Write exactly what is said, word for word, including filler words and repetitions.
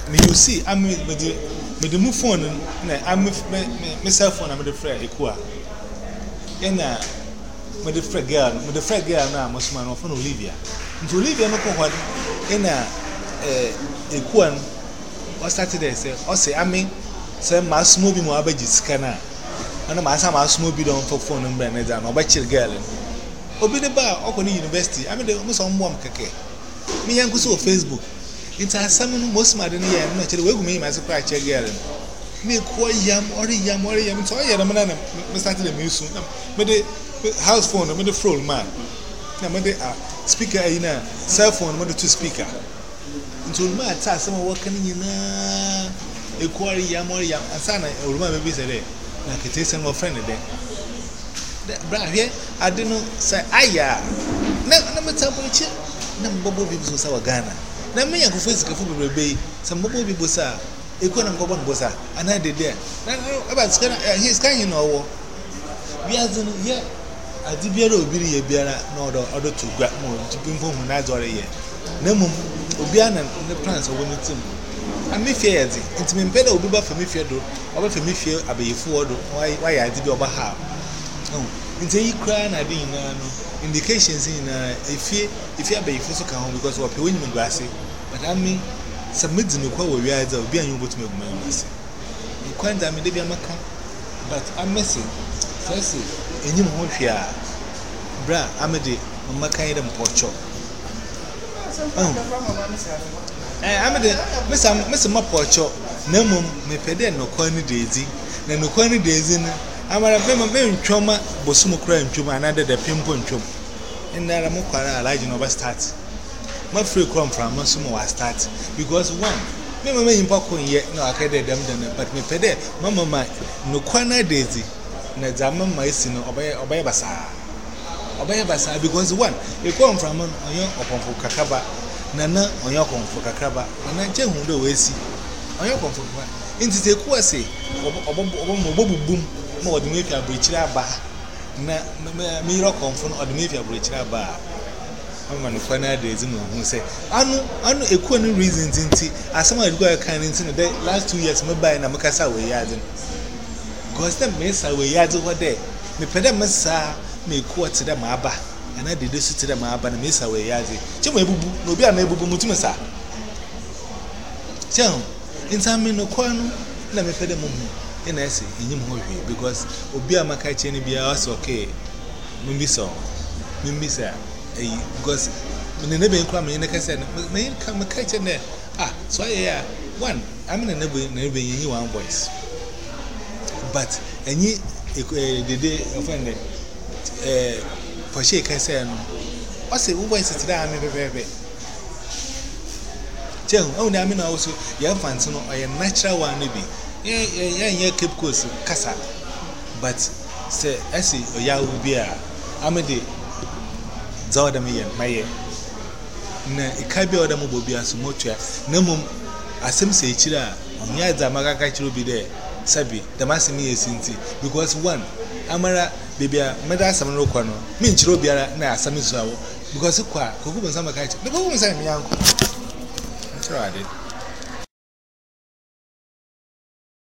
me you see I'm with the with the move phone na I'm my cell phone I'm the friend Ekua ena me the friend girl me the friend girl na mo suma no phone Olivia nti Olivia no ko hwa ena eh Ekua o started there say o say ami say ma sumo bi mo abaji sika na ana ma asa ma sumo bi don for phone number na za na oba chill girl obi de ba o ko ni university ami de mo so mo am keke mi yan ku so Facebook inta asam no most mad no ya na chere wegu me ma se kwa che girl me ko yam ori yam ori yam so ya na me na me start the music me de house phone me de frol man na me de speaker ina cell phone me de two speaker into ma ta asam wo kan nyina e ko ori yam ori yam asana uruma me bi se de na kete sen mo friend de bra here ade no say aya na na me ta bo chi na mbobo bi so sa wa Ghana na me yanko fo sika fo bebrebe sa mbobo bi bosa eko na mbobo bosa ana de de na aba sika he sika hin no wo biazo no ye adi biara obiri ye biara na odo odo to gwa mo tipimfo hu na azore ye na mum obi ana ne plans owo ne tim ami fie ye di ntimi mpeda obi ba fa mi fie do oba fa mi fie abeyifu odo wa ya adi bi oba ha oh nti yi kra na din na no indications in uh if you if you abeyifu so kan because we pe woni mu glase but I mean submit no kwa we wi za obi anyu botu meguma yase kwanda me de bia maka but I'm missing first enyim ho hwia bra amede maka ide mpocho eh amede mesa mesa mapocho na mum me pede no kwa ni dezi na no kwa ni dezi na amara be me ntwoma bosumu kura ntwoma anade de pimpo ntwom ndara mo kwara alaji no ba start ma free come from masumo wa start because one me mama yimpa ko ye no akade dem dem but me pede mama ma no kwana dezi na zama ma isi no obaye obaye basa obaye basa because one e come from onyo okonfo kakaba nana onyo okonfo kakaba nana nche hu do we si onyo okonfo kakaba nti te ku ase obo obo obo bubum ma wodi me fia burichira aba na me ro konfo no odi me fia burichira aba mama no kwana de ezi no hu say anu anu ekuo no reasons nti asama edi go kan nti no the last two years me buy na me kasa we yadin because them me sa we yadin what there me pede me sa me ekuo te dem aba na de de su te dem aba na me sa we yadin che mo ebubu na obi ana ebubu mutum sa che nti me no kwano na me pede mo hu ina ese enyim ho hwe because obi amaka che ni bia was okay mumbi so mumbi sa eh because me ne be nkwa me ne kase me ka me ka che ne ah so yeah one I mean ne be ne be yin one voice but enyi dede offend eh for she kase no o say wo voice ti da me bebebe chen o na me na also ya fancy no o natural one ne bi yeah yeah yeah keep course kasa but say esi oya wo bia amede zawada me yen maye na ikabi oda mo bobia so motua na mum asem se chira onya za makaka chiro bi de sabi da masemi yesinti because one amara bibia meda asem no kwa no me nchiro biara na asem so awo because kwa kogu bonsa makaka chiro kogu bonsa me yanko that's right.